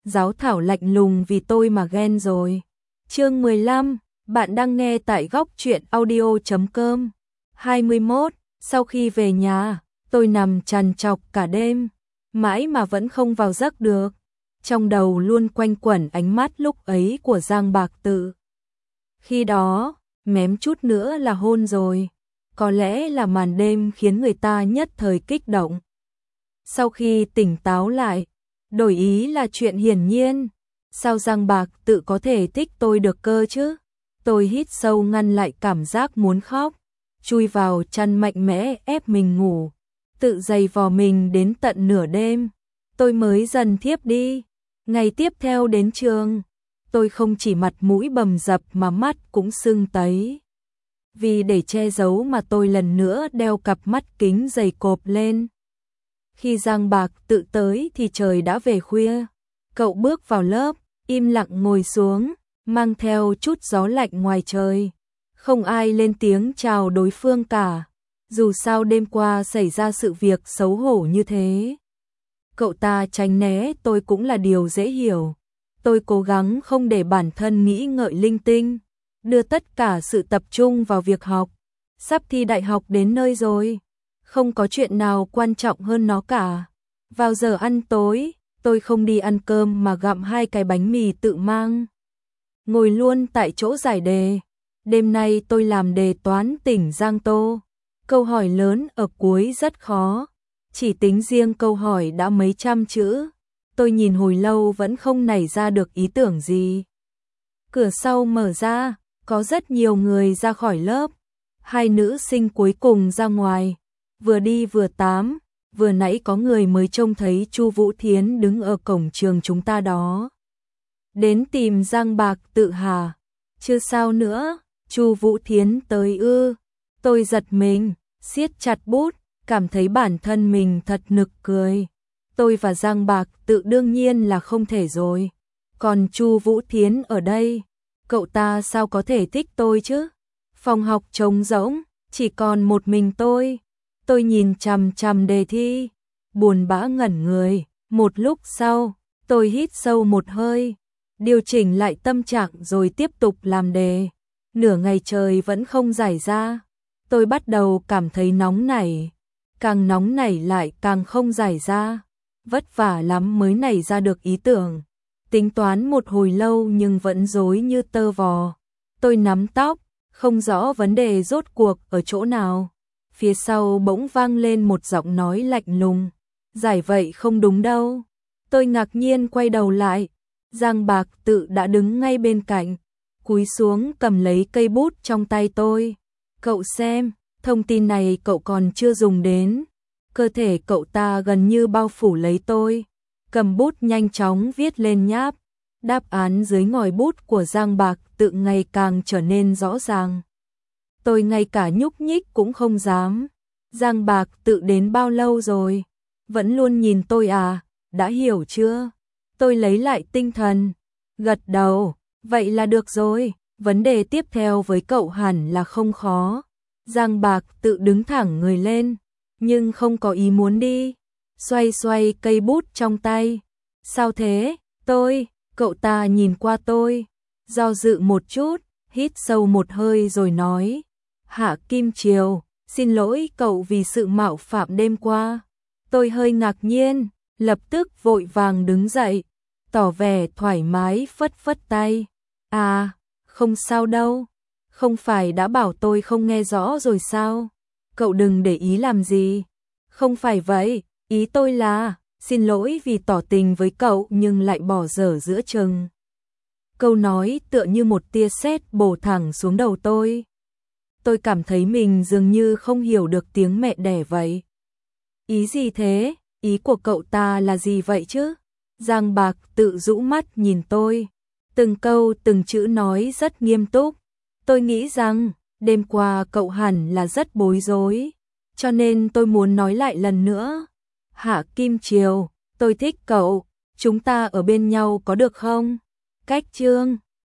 Giáo thảo lạnh lùng vì tôi mà ghen rồi. Chương 15, bạn đang nghe tại góc truyện audio.com. 21, sau khi về nhà, tôi nằm trằn trọc cả đêm, mãi mà vẫn không vào giấc được. Trong đầu luôn quanh quẩn ánh mắt lúc ấy của Giang Bạc Tự. Khi đó, mém chút nữa là hôn rồi. Có lẽ là màn đêm khiến người ta nhất thời kích động. Sau khi tỉnh táo lại, đổi ý là chuyện hiển nhiên. Sao Giang Bạc Tự có thể thích tôi được cơ chứ? Tôi hít sâu ngăn lại cảm giác muốn khóc, chui vào chăn mạnh mẽ ép mình ngủ, tự giày vò mình đến tận nửa đêm. Tôi mới dần thiếp đi. Ngày tiếp theo đến trường, tôi không chỉ mặt mũi bầm dập mà mắt cũng sưng tấy. Vì để che giấu mà tôi lần nữa đeo cặp mắt kính dày cộp lên. Khi Giang Bạc Tự tới thì trời đã về khuya. Cậu bước vào lớp, im lặng ngồi xuống, mang theo chút gió lạnh ngoài trời. Không ai lên tiếng chào đối phương cả. Dù sao đêm qua xảy ra sự việc xấu hổ như thế, cậu ta tránh né tôi cũng là điều dễ hiểu. Tôi cố gắng không để bản thân nghĩ ngợi linh tinh, đưa tất cả sự tập trung vào việc học. Sắp thi đại học đến nơi rồi, không có chuyện nào quan trọng hơn nó cả. Vào giờ ăn tối, tôi không đi ăn cơm mà gặm 2 cái bánh mì tự mang. Ngồi luôn tại chỗ giải đề. Đêm nay tôi làm đề toán tỉnh Giang Tô. Câu hỏi lớn ở cuối rất khó. Chỉ tính riêng câu hỏi đã mấy trăm chữ. Tôi nhìn hồi lâu vẫn không nảy ra được ý tưởng gì. Cửa sau mở ra, có rất nhiều người ra khỏi lớp. 2 nữ sinh cuối cùng ra ngoài, vừa đi vừa tám. Vừa nãy có người mới trông thấy Chu Vũ Thiến đứng ở cổng trường chúng ta đó. Đến tìm Giang Bạc Tự hả? Chưa sao nữa, Chu Vũ Thiến tới ư? Tôi giật mình, siết chặt bút, cảm thấy bản thân mình thật nực cười. Tôi và Giang Bạc Tự đương nhiên là không thể rồi. Còn Chu Vũ Thiến ở đây, cậu ta sao có thể thích tôi chứ? Phòng học trống rỗng, chỉ còn một mình tôi. Tôi nhìn chằm chằm đề thi, buồn bã ngẩn người. Một lúc sau, tôi hít sâu một hơi, điều chỉnh lại tâm trạng rồi tiếp tục làm đề. Nửa ngày trời vẫn không giải ra. Tôi bắt đầu cảm thấy nóng nảy. Càng nóng nảy lại càng không giải ra. Vất vả lắm mới nảy ra được ý tưởng. Tính toán một hồi lâu nhưng vẫn rối như tơ vò. Tôi nắm tóc, không rõ vấn đề rốt cuộc ở chỗ nào. Phía sau bỗng vang lên một giọng nói lạnh lùng. Giải vậy không đúng đâu. Tôi ngạc nhiên quay đầu lại. Giang Bạc Tự đã đứng ngay bên cạnh, cúi xuống cầm lấy cây bút trong tay tôi. Cậu xem, thông tin này cậu còn chưa dùng đến. Cơ thể cậu ta gần như bao phủ lấy tôi. Cầm bút nhanh chóng viết lên nháp. Đáp án dưới ngòi bút của Giang Bạc Tự ngày càng trở nên rõ ràng. Tôi ngay cả nhúc nhích cũng không dám. Giang Bạc Tự đến bao lâu rồi? Vẫn luôn nhìn tôi à? Đã hiểu chưa? Tôi lấy lại tinh thần, gật đầu. Vậy là được rồi. Vấn đề tiếp theo với cậu hẳn là không khó. Giang Bạc Tự đứng thẳng người lên, nhưng không có ý muốn đi. Xoay xoay cây bút trong tay. Sao thế? Cậu ta nhìn qua tôi, do dự một chút, hít sâu một hơi rồi nói. Hạ Kim Triều, xin lỗi cậu vì sự mạo phạm đêm qua. Tôi hơi ngạc nhiên, lập tức vội vàng đứng dậy, tỏ vẻ thoải mái phất phất tay. À, không sao đâu, không phải đã bảo tôi không nghe rõ rồi sao? Cậu đừng để ý làm gì. Không phải vậy, ý tôi là, xin lỗi vì tỏ tình với cậu nhưng lại bỏ dở giữa chừng. Câu nói tựa như một tia sét bổ thẳng xuống đầu tôi. Tôi cảm thấy mình dường như không hiểu được tiếng mẹ đẻ vậy. Ý gì thế? Ý của cậu ta là gì vậy chứ? Giang Bạc Tự rũ mắt nhìn tôi. Từng câu từng chữ nói rất nghiêm túc. Tôi nghĩ rằng, đêm qua cậu hẳn là rất bối rối. Cho nên tôi muốn nói lại lần nữa. Hạ Kim Triều, tôi thích cậu. Chúng ta ở bên nhau có được không? Cách chương